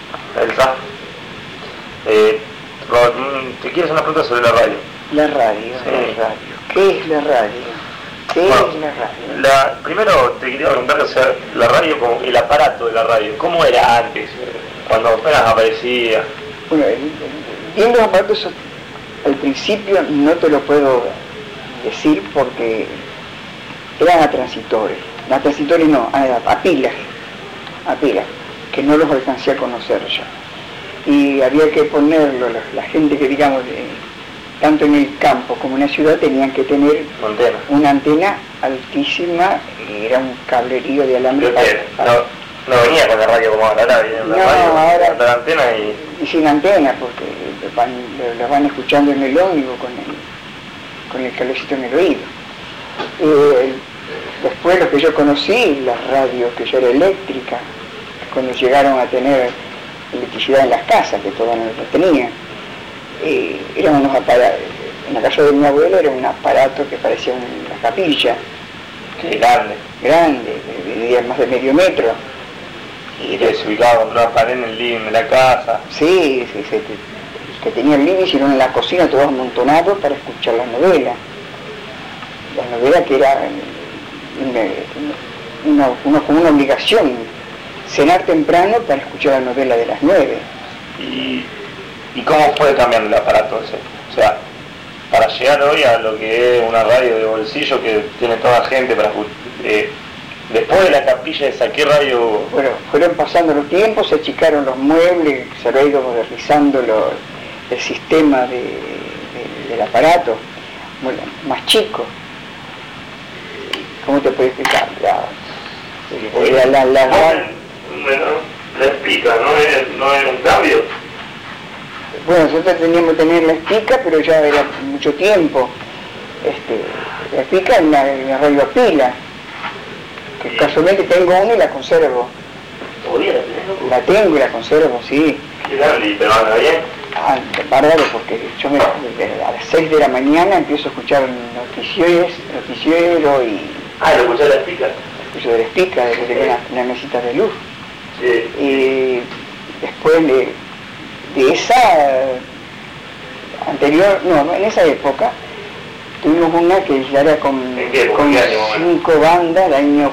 Elsa, te quiero hacer una pregunta sobre la radio. La radio, sí. La radio. ¿Qué es la radio? ¿Qué es la radio? Primero te quería preguntar, o sea, la radio, el aparato de la radio, ¿cómo era antes? Cuando apenas aparecía. Bueno, bien los aparatos al principio no te lo puedo decir porque eran a transitores no, a pilas, que no los alcancé a conocer yo. Y había que ponerlo, la gente que digamos, tanto en el campo como en la ciudad tenían que tener una antena altísima, y era un cablerío de alambre. No venía con la radio como ahora, ahora la antena y sin antena, porque lo van escuchando en el ómnibus con el cablecito en el oído. Después lo que yo conocí, las radios que ya era eléctrica, cuando llegaron a tener electricidad en las casas, que todavía no lo tenían, eran unos aparatos. En la casa de mi abuelo era un aparato que parecía una capilla. Grande, medía más de medio metro. Y se ubicaba contra la pared en el living de la casa. Sí, que tenía el living, sino en la cocina, todos amontonados para escuchar las novelas. Las novelas que era como una obligación, cenar temprano para escuchar la novela de las 9. ¿Y cómo fue cambiando el aparato ese? O sea, para llegar hoy a lo que es una radio de bolsillo que tiene toda la gente para escuchar. Después de la capilla esa, ¿qué radio? Bueno, fueron pasando los tiempos, se achicaron los muebles, se ha ido modernizando el sistema del aparato, bueno, más chico. ¿Cómo te puedo explicar? La explica, ¿no es un cambio? Bueno, nosotros teníamos que tener la explica, pero ya era mucho tiempo. La explica en la radio a pila, que casualmente tengo una y la conservo. ¿Todavía la tenés? La tengo y la conservo, sí. ¿Y te anda bien? Bárbaro, porque yo a las 6 de la mañana empiezo a escuchar noticiero y... ¿lo escuchás de la explica? Escucho de la explica, desde que tenía una mesita de luz. Sí. Y después de esa anterior, en esa época, tuvimos una que ya era con 5 bandas, del año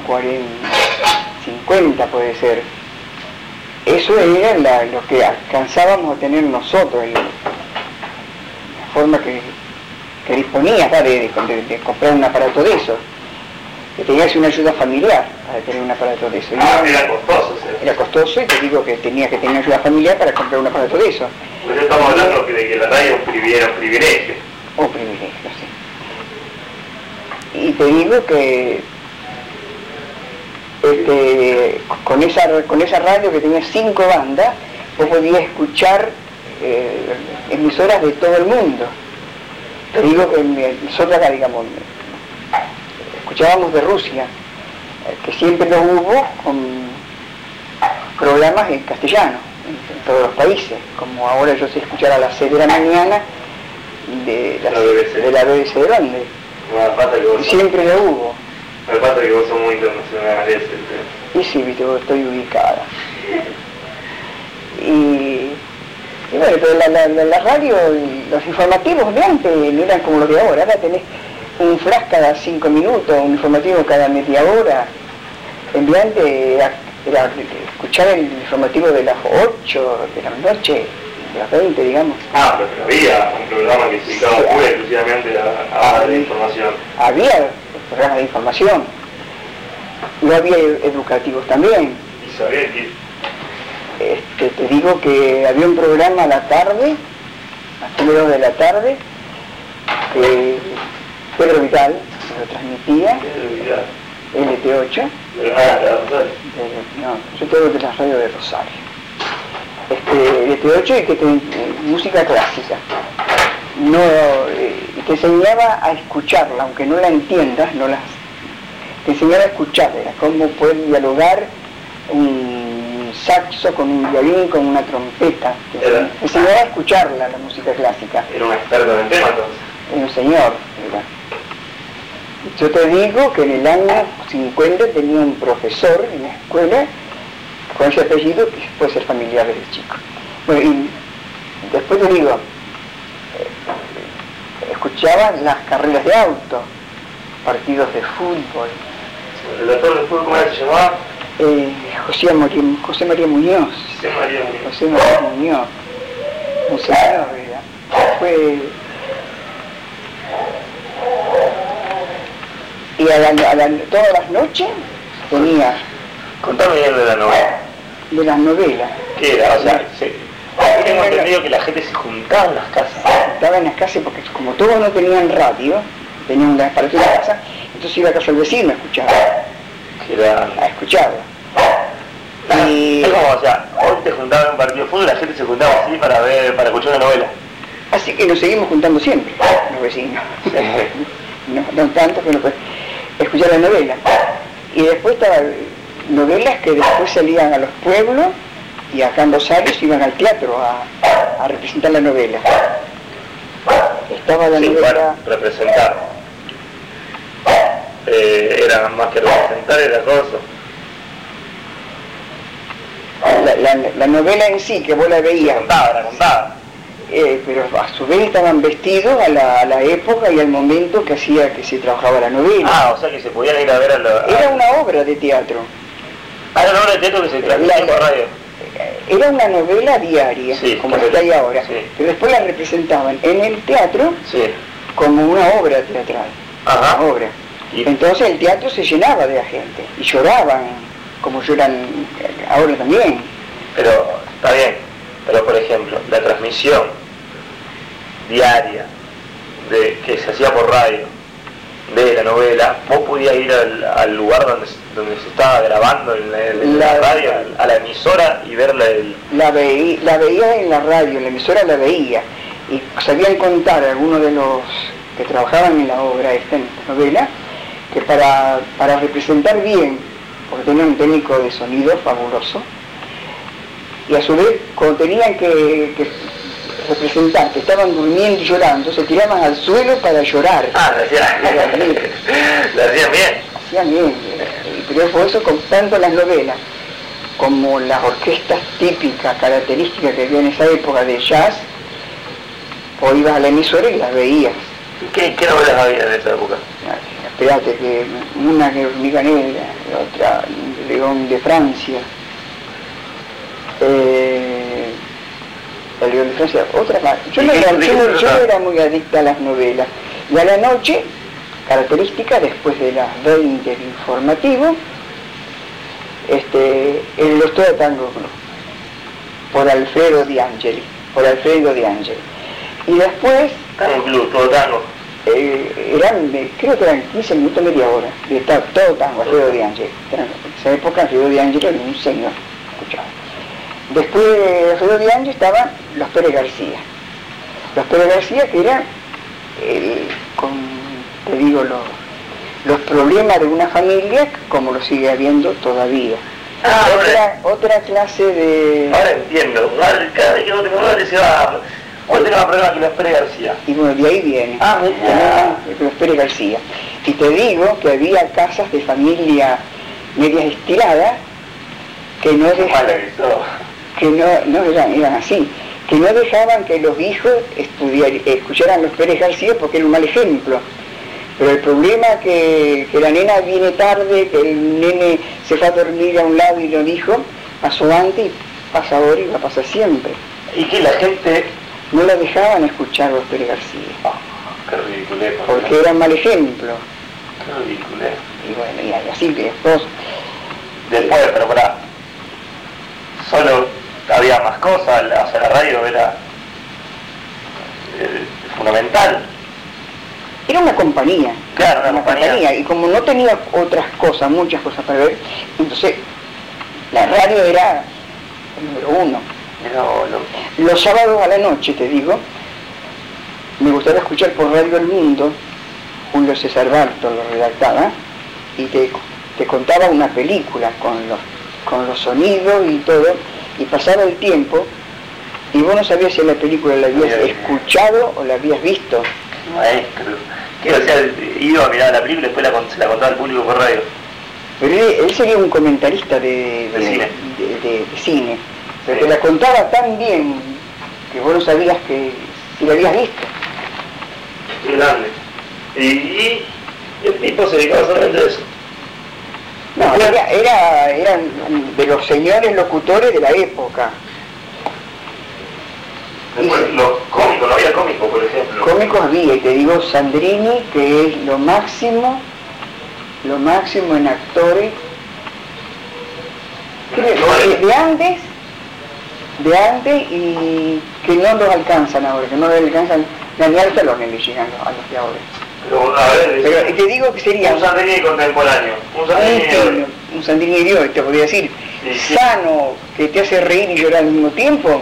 50 puede ser. Eso era lo que alcanzábamos a tener nosotros, la forma que disponías de comprar un aparato de eso. Que tenías una ayuda familiar para tener un aparato de eso. Era costoso. ¿Sí? Era costoso y te digo que tenías que tener ayuda familiar para comprar un aparato de eso. Pues estamos hablando de que la radio era un privilegio. Un privilegio, sí. Y te digo que con esa radio que tenía 5 bandas, vos podías escuchar emisoras de todo el mundo. Te digo que nosotros acá, digamos, escuchábamos de Rusia, que siempre lo hubo con programas en castellano, en todos los países, como ahora yo sé escuchar a las 6 de la mañana de la BBC de Londres. Siempre lo hubo. Me pasa que vos sos muy internacional. Y sí, viste, vos estoy ubicada. Y bueno, pero la radio, los informativos de antes no eran como los de ahora. Ahora tenés un flash cada 5 minutos, un informativo cada media hora. De antes era escuchar el informativo de las 8 de la noche, de las 20, digamos. Pero había un programa que se dedicaba pura exclusivamente a la información. Había programas de información. Y había educativos también. ¿Y sabés que? Te digo que había un programa a la tarde, a las 2 de la tarde, que Pedro Vidal lo transmitía, LT8. No, yo tengo de la radio de Rosario. LT8 y que música clásica. Te enseñaba a escucharla, aunque no la entiendas, te enseñaba a escucharla, cómo puede dialogar un saxo con un violín, con una trompeta. Te enseñaba a escucharla, la música clásica. Era un experto en el tema entonces. Era un señor. Yo te digo que en el año 50 tenía un profesor en la escuela con ese apellido que puede ser familiar desde chico. Bueno, y después te digo, escuchaban las carreras de auto, partidos de fútbol. ¿El doctor de fútbol cómo se llamaba? José María Muñoz. José María Muñoz. José María Muñoz. Un señor, ¿verdad? Fue... Y todas las noches tenía... Contame bien de la novela. De las novelas. ¿Qué era? O sea, tengo entendido que la gente se juntaba en las casas. Se juntaba en las casas porque como todos no tenían radio, tenían un aparato en la casa, entonces iba a casa del vecino a escuchar. A escucharlo. Y... Es como, o sea, hoy te juntaban en un partido de fútbol, la gente se juntaba así para escuchar una novela. Así que nos seguimos juntando siempre, los vecinos. no tanto, pero escuchar la novela. Y después estaban novelas que después salían a los pueblos y acá en Rosario se iban al teatro a representar la novela. Estaba la novela... Para representar. Era más que representar, era cosa. La novela en sí, que vos la veías. La contaba. Pero a su vez estaban vestidos a la época y al momento que se trabajaba la novela. Ah, o sea que se podían ir a ver Era una obra de teatro. Era una obra de teatro que se transmitía por radio. Era una novela diaria, sí, como está ahí ahora. Sí. Pero después la representaban en el teatro como una obra teatral. Ajá. Una obra. Entonces el teatro se llenaba de la gente y lloraban, como lloran ahora también. Pero, está bien, pero por ejemplo, la transmisión diaria que se hacía por radio de la novela, vos podías ir al lugar donde se estaba grabando en la radio, a la emisora y verla. La veía en la radio, en la emisora la veía, y sabían contar algunos de los que trabajaban en la obra esta, en esta novela, que para representar bien, porque tenía un técnico de sonido fabuloso, y a su vez cuando tenían que representar que estaban durmiendo y llorando, se tiraban al suelo para llorar. Ah, lo hacían bien. Hacían bien, pero por eso con tanto las novelas como las orquestas típicas, características que había en esa época de jazz, o ibas a la emisora y las veías. ¿Qué novelas había en esa época? Espérate, que una que Hormiga Negra, otra León de Francia, el León de Francia, otra más. Yo no era muy adicta a las novelas. Y a la noche, característica, después de las 20 del informativo, el Los Todo Tango Club, por Alfredo Di Angeli. Y después... Tango Club, Todo Tango. Creo que eran 15 minutos, media hora, de todo tango, Alfredo Di Angeli. En esa época Alfredo Di Angeli era un señor, escuchaba. Después de Alfredo Di Angeli estaban los Pérez García. Los Pérez García que eran, los problemas de una familia como lo sigue habiendo todavía. Otra clase de... Ahora entiendo, cada vez que no tengo nada decía... ¿Cuál tenía más problema que los Pérez García? Y bueno, de ahí viene. Los Pérez García. Y te digo que había casas de familia medias estiradas que no dejaban, eran así, que no dejaban que los hijos escucharan los Pérez García porque era un mal ejemplo. Pero el problema que la nena viene tarde, que el nene se fue a dormir a un lado y lo dijo, pasó antes y pasa ahora y va a pasar siempre. Y que la gente... no la dejaban escuchar los Pérez García. Qué ridiculez. Porque era mal ejemplo. Qué ridiculez. Y bueno, y así que después... pero solo había más cosas, o sea, la radio era fundamental. Era una compañía. Claro, una compañía. Y como no tenía otras cosas, muchas cosas para ver, entonces la radio era el número uno. Los sábados a la noche, te digo, me gustaba escuchar por Radio El Mundo, Julio César Barto lo redactaba, y te contaba una película con los sonidos y todo, y pasaba el tiempo, y vos no sabías si la película la habías escuchado o la habías visto. Maestro, o sea, iba a mirar la película y después se la contaba al público por radio. Pero él sería un comentarista de de cine, pero te la contaba tan bien que vos no sabías que si la habías visto. Qué grande. Y el tipo se dedicaba solamente a eso. No, eran de los señores locutores de la época. Después, los cómicos, no había cómicos, por ejemplo. Cómicos había, y te digo, Sandrini, que es lo máximo en actores. De antes y que no los alcanzan ahora, que no les alcanzan ni al talón le llegan a los de ahora. Pero, a ver, pero te digo que sería un Sandrini contemporáneo, un Sandrini de hoy, te podría decir, sí. Sano, que te hace reír y llorar al mismo tiempo,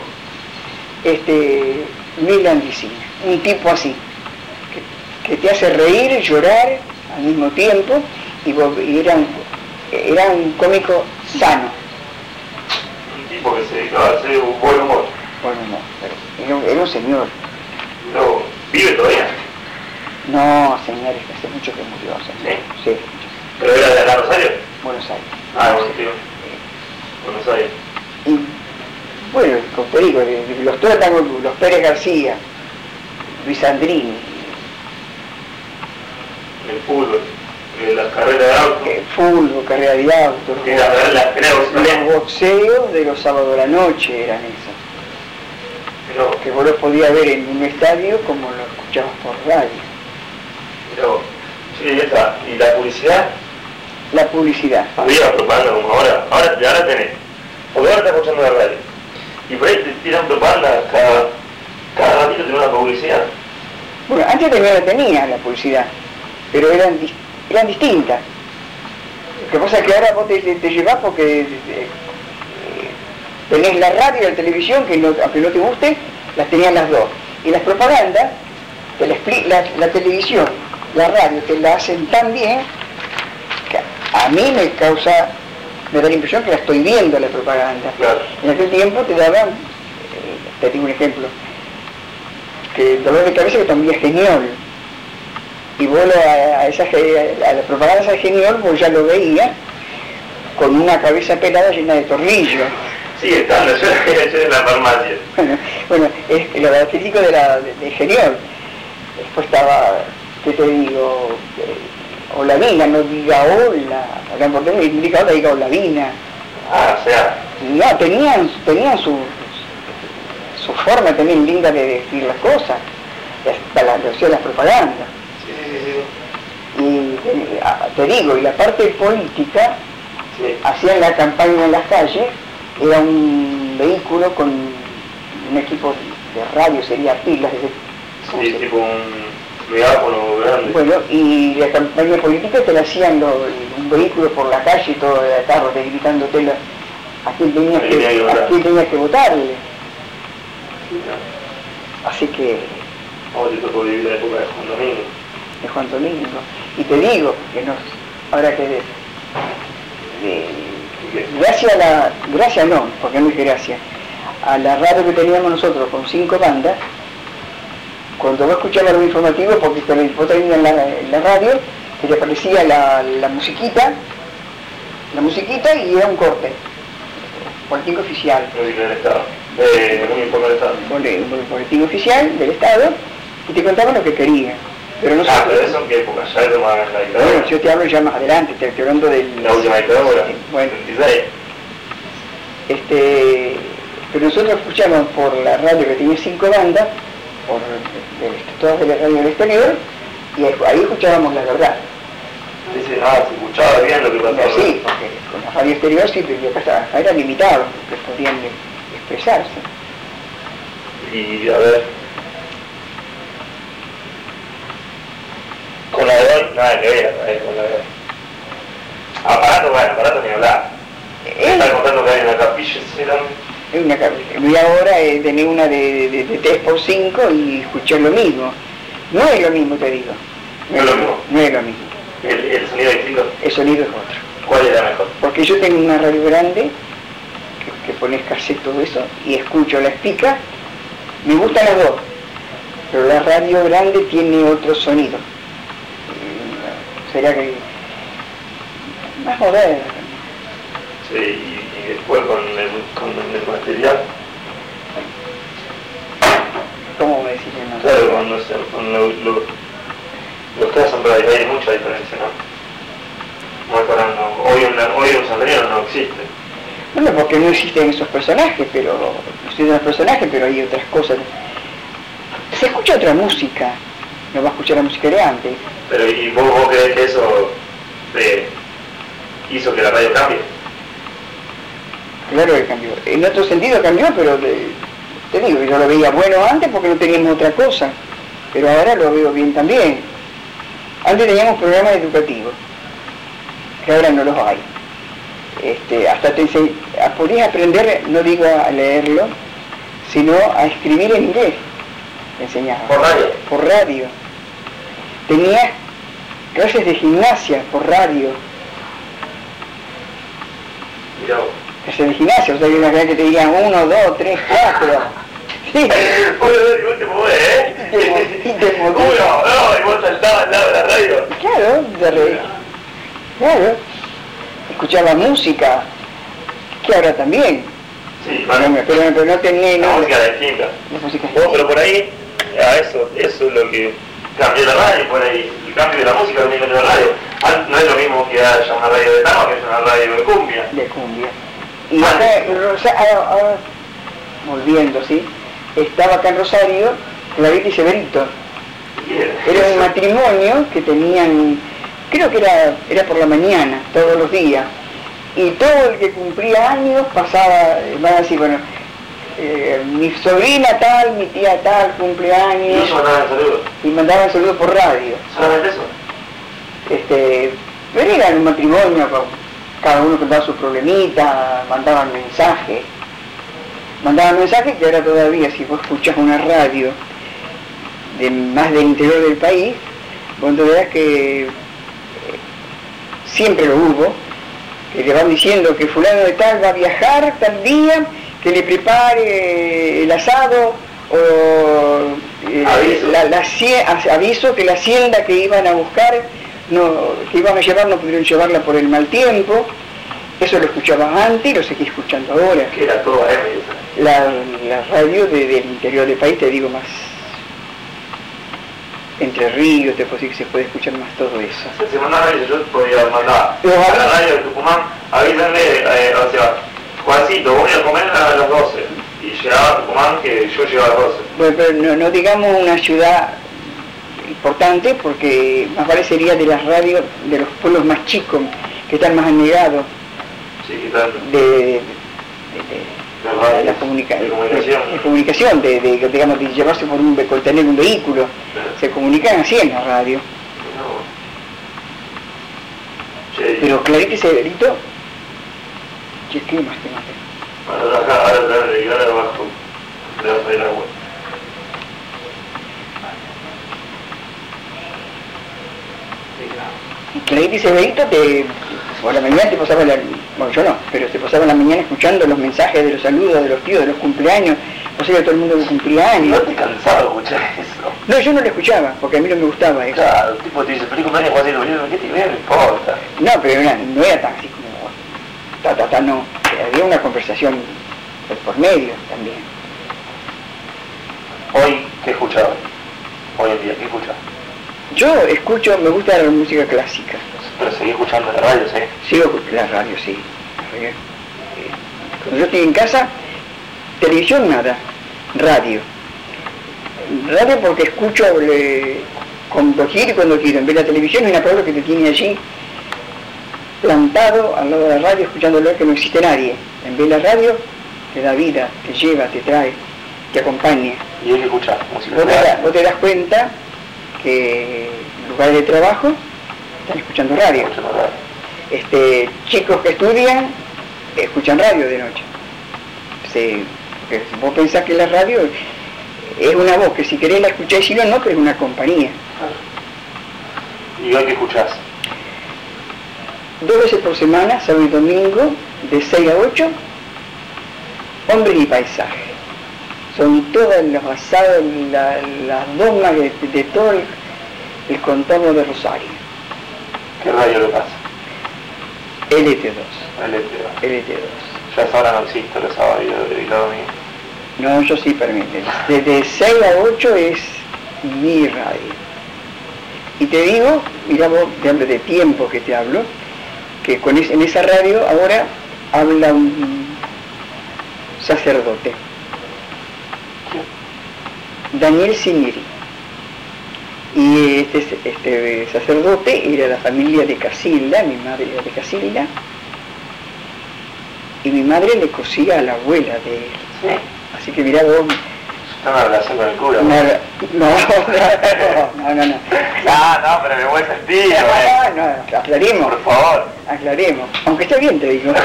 Milan Dicina, un tipo así, que te hace reír y llorar al mismo tiempo, y era un cómico sano. Un tipo que se dedicaba a hacer un buen humor. Buen humor, pero era un señor. Pero, ¿vive todavía? No, señores, que hace mucho que murió, señor. ¿Sí? Sí. ¿Pero era de acá, Rosario? Buenos Aires. Bueno, tío. Buenos Aires. Y, bueno, como te digo, los tratan los Pérez García, Luis Sandrini. El fútbol, las carreras de auto. El fútbol, carrera de auto. Los boxeos de los sábados de la noche eran esos. Pero, que vos los podías ver en un estadio como lo escuchabas por radio. Pero, sí, ya está. ¿Y la publicidad? La publicidad. Había propaganda como ahora. Ahora tenés. Porque ahora estás escuchando la radio. Y por ahí te tiran propaganda cada ratito tiene una publicidad. Bueno, antes tenía la publicidad, pero eran distintas. Lo que pasa es que ahora vos te llevás porque tenés la radio y la televisión, que aunque no te guste, las tenías las dos. Y las propagandas, la televisión, la radio, te la hacen tan bien, que a mí me da la impresión que la estoy viendo la propaganda. Claro. En aquel tiempo te daban, te digo un ejemplo, que el dolor de cabeza que también es genial. Y vos a la propaganda de Geniol vos ya lo veías con una cabeza pelada llena de tornillos. Sí, estando, yo en la farmacia. Bueno, es lo característico de Geniol. Después estaba, ¿qué te digo? Olavina, no diga hola. Acá en porteño diga hola, diga Olavina. Ah, o sea. No, tenían su forma también linda de decir las cosas, las propagandas. Sí. Y te digo, y la parte política, sí. Hacían la campaña en las calles, era un vehículo con un equipo de radio, sería pilas, sí, tipo un megáfono grande. Bueno, y la campaña política te la hacían un vehículo por la calle, todo de carro, gritándote a quién tenías que votarle. Sí, no. Así que... Oh, te tocó vivir la época de Juan Domingo. De Juan Domingo. Y te digo que ahora que gracias no, porque no es gracia, a la radio que teníamos nosotros con 5 bandas, cuando vos escuchabas los informativos, porque vos tenías en la radio, que te aparecía la musiquita y era un corte, boletín oficial. Del Estado, un informe del Estado. Un boletín oficial del Estado, y te contaban lo que querían. Pero no pero eso en qué época, ya eso más la dictadura. Bueno, yo te hablo ya más adelante, te estoy hablando del... La última dictadura, bueno, 26. Pero nosotros escuchamos por la radio que tenía 5 bandas, todas de la radio del exterior, y ahí escuchábamos la verdad. Sí, se escuchaba bien lo que pasaba. Sí, porque con la radio exterior sí, pero acá era limitado, que podían expresarse. Y a ver... Con la de hoy, nada que ver, con la de hoy. Aparato ni hablar. Está contando que hay una capilla, es una capilla. Voy ahora tener una de 3x5 y escuchar lo mismo. No es lo mismo, te digo. ¿No es lo mismo? No es lo mismo. ¿El sonido es distinto? El sonido es otro. ¿Cuál era mejor? Porque yo tengo una radio grande, que pones cassette, todo eso, y escucho la espica. Me gustan las dos, pero la radio grande tiene otro sonido. Sería que más moderno. Sí, y y después con el material. ¿Cómo me decís que no? Claro, con los que hacen radio hay mucha diferencia, ¿no? Hoy un sandriano no existe. Bueno, porque no existen esos personajes, no existen los personajes, pero hay otras cosas. Se escucha otra música, no va a escuchar la música de antes. Pero ¿y vos creés que eso hizo que la radio cambie? Claro que cambió. En otro sentido cambió, pero te digo, yo lo veía bueno antes porque no teníamos otra cosa, pero ahora lo veo bien también. Antes teníamos programas educativos, que ahora no los hay. Hasta podías aprender, no digo a leerlo, sino a escribir en inglés. Te enseñaban. ¿Por radio? Por radio. Tenías clases de gimnasia por radio. Mirá vos. Clases de gimnasia, o sea, que una vez que te digan 1, 2, 3, 4. Sí. Y vos te movés, ¿eh? Y te movés. No, y vos saltabas al lado de la radio. Claro, claro. Escuchaba música, que ahora también. Sí, bueno. Pero no tenía... La música distinta. La música Pero por ahí, eso es lo que cambió la radio, por ahí. El cambio de la música también cambió la radio. No es lo mismo que haya una radio de tango que haya una radio de cumbia. De cumbia. Y ahora, volviendo, ¿sí? Estaba acá en Rosario, Clarita y Severito. Era un matrimonio que tenían, creo que era por la mañana, todos los días. Y todo el que cumplía años pasaba, van a decir, bueno, mi sobrina tal, mi tía tal, cumpleaños. Y ellos mandaban saludos. Y mandaban saludos por radio. ¿Solamente eso? Pero era un matrimonio, cada uno contaba sus problemitas, mandaban mensajes. Mandaban mensajes que ahora todavía, si vos escuchás una radio más del interior del país, vos te verás que siempre lo hubo, que le van diciendo que fulano de tal va a viajar tal día, que le prepare el asado, o aviso que la hacienda que iban a buscar, que iban a llevar, no pudieron llevarla por el mal tiempo. Eso lo escuchabas antes y lo seguí escuchando ahora. Que era todo AM. La radio del interior del país, te digo más, Entre Ríos, te puedo decir que se puede escuchar más todo eso. Se mandaba eso, yo podía mandar a la radio de Tucumán, avísenle, o sea, Juancito, voy a comer a las 12, y llegaba a Tucumán que yo llegaba a las 12. Bueno, pero no digamos una ciudad importante, porque más vale sería de las radios de los pueblos más chicos, que están más anegados. Sí, ¿qué tal? De la comunicación, digamos, de llevarse por tener un vehículo. Se comunican así en la radio. Sí. Pero Clarita y Severito, ¿qué más te maté? Ahora llegar abajo, debajo del agua. Clarita y Severito por la mañana te pasaba bueno, yo no, pero te pasaba la mañana escuchando los mensajes de los saludos de los tíos, de los cumpleaños, o sea, de todo el mundo que cumplía años. ¿No te cansaba de escuchar eso? No, yo no lo escuchaba, porque a mí no me gustaba eso. Claro, el tipo te dice, feliz cumpleaños, Juancito, ¿qué te viene? No importa. No, pero no era tan así como, no, había una conversación por medio también. Hoy, ¿qué escuchas? Hoy en día, ¿qué escuchas? Yo escucho, me gusta la música clásica. Pero seguí escuchando la radio, ¿sí? Sigo la radio, sí. Cuando yo estoy en casa, televisión nada, radio. Radio porque escucho cuando quiero y cuando quiero. En vez de la televisión es una palabra que te tiene allí plantado al lado de la radio, escuchándolo, que no existe nadie. En vez de la radio, te da vida, te lleva, te trae, te acompaña. ¿Y hay que escuchar música? Vos te das cuenta que en lugares de trabajo están escuchando radio. Chicos que estudian escuchan radio de noche. Porque vos pensás que la radio es una voz que si querés la escuchás y si no, pero es una compañía. ¿Y hoy qué escuchás? 2 veces por semana, sábado y domingo, de 6 a 8, Hombres y Paisajes. Son todas los basadas en las dogmas de todo el contorno de Rosario. ¿Qué radio lo pasa? LT2. LT2. LT2. Yo a esa hora no existo los sábados y los domingos. No, yo sí permite. Desde 6 a 8 es mi radio. Y te digo, mira vos, de tiempo que te hablo, que en esa radio ahora habla un sacerdote. Daniel Siniri. Y este sacerdote era la familia de Casilda, mi madre era de Casilda, y mi madre le cosía a la abuela de él. ¿Sí? Así que mirá vos... Está una relación con el cura. No, no. No, pero de buen sentido. No, aclaremos. Por favor. Aclaremos. Aunque esté bien, te digo.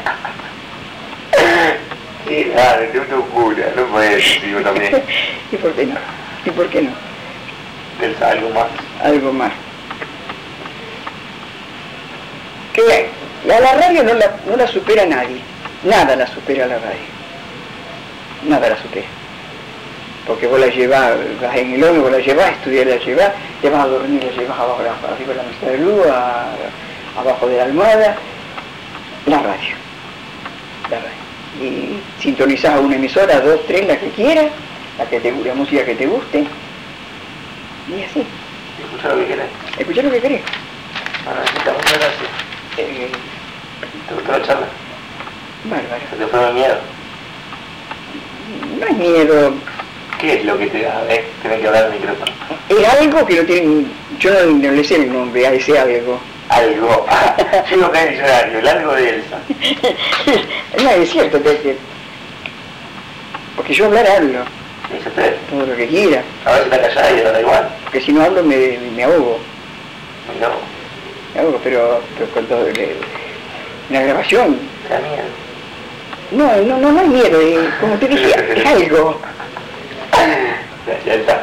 Sí, dale, te un cura, no puedes, digo también. ¿Y por qué no? ¿Y por qué no? Algo más. Algo más. Que a la radio no la supera nadie. Nada la supera la radio. Nada la supera. Porque vos la llevás, vas en el ómnibus, la llevás, estudiar la llevás, te vas a dormir, la llevás abajo arriba de la mesa de luz, abajo de la almohada. La radio. Y sintonizás a una emisora, 2, 3, la que quieras, la música que te guste. Y así. Escuchar lo que querés. Escuchar lo que querés. Bueno, muchas gracias. ¿Te gustó la charla? Bárbaro. ¿Se te fue el miedo? No es miedo. ¿Qué es lo que te da? Tenés que hablar al micrófono. Es algo que no tiene... Yo no le sé el nombre a ese algo. Algo. Yo no caí en diccionario, el algo de Elsa. No, es cierto, porque yo hablo. Todo lo que quiera. A ver si está callada y da igual. Porque si no hablo me ahogo. No. Me ahogo, pero cuando la grabación... ¿Te da miedo? No hay miedo, como te dije, es algo. Ya está.